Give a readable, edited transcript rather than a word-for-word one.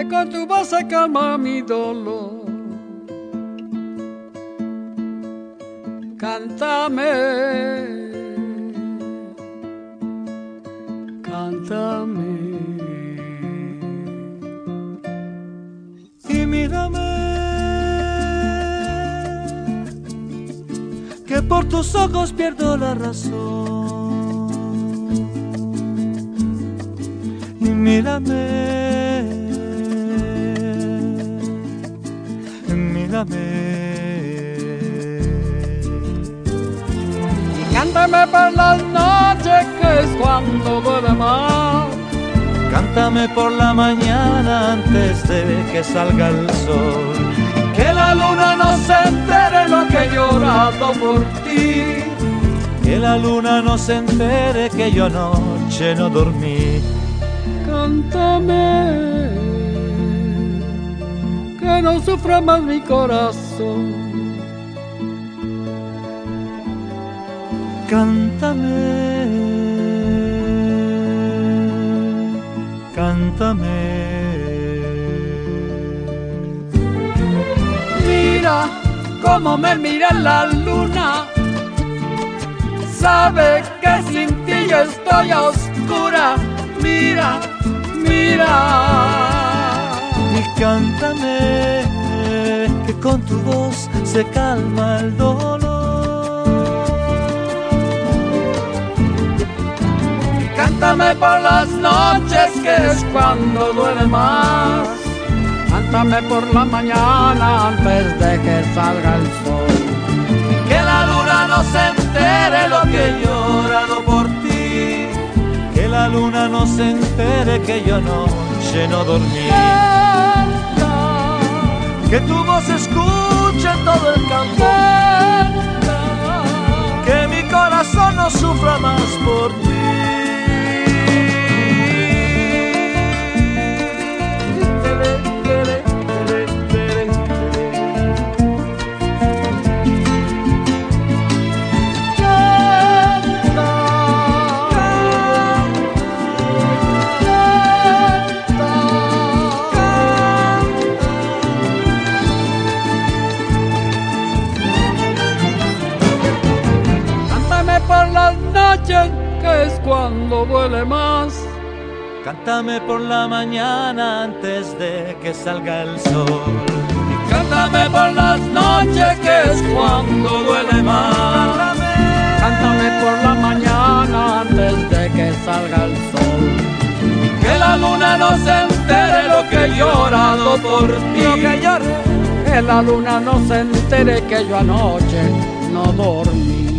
con tu voz se calma mi dolor. Cántame, cántame y mírame, que por tus ojos pierdo la razón. Y mírame, mírame. Cántame por las noches, que es cuando duele más. Cántame por la mañana antes de que salga el sol. Que la luna no se entere lo que he llorado por ti. Que la luna no se entere que yo anoche no dormí. Cántame, que no sufra más mi corazón. Cántame, cántame. Mira cómo me mira la luna. Sabe que sin ti yo estoy a oscura. Mira, mira. Y cántame, que con tu voz se calma el dolor. Cántame por las noches, que es cuando duele más. Cántame por la mañana antes de que salga el sol. Que la luna no se entere lo que he llorado por ti. Que la luna no se entere que yo anoche no dormí. Canta, Que tu voz escuche en todo el campo. canta, Que mi corazón no sufra más por ti. por las noches, que es cuando duele más. Cántame por la mañana antes de que salga el sol. Cántame por las noches, que es cuando duele más. Cántame por la mañana antes de que salga el sol. Que la luna no se entere lo que he llorado por ti. Que la luna no se entere que yo anoche no dormí.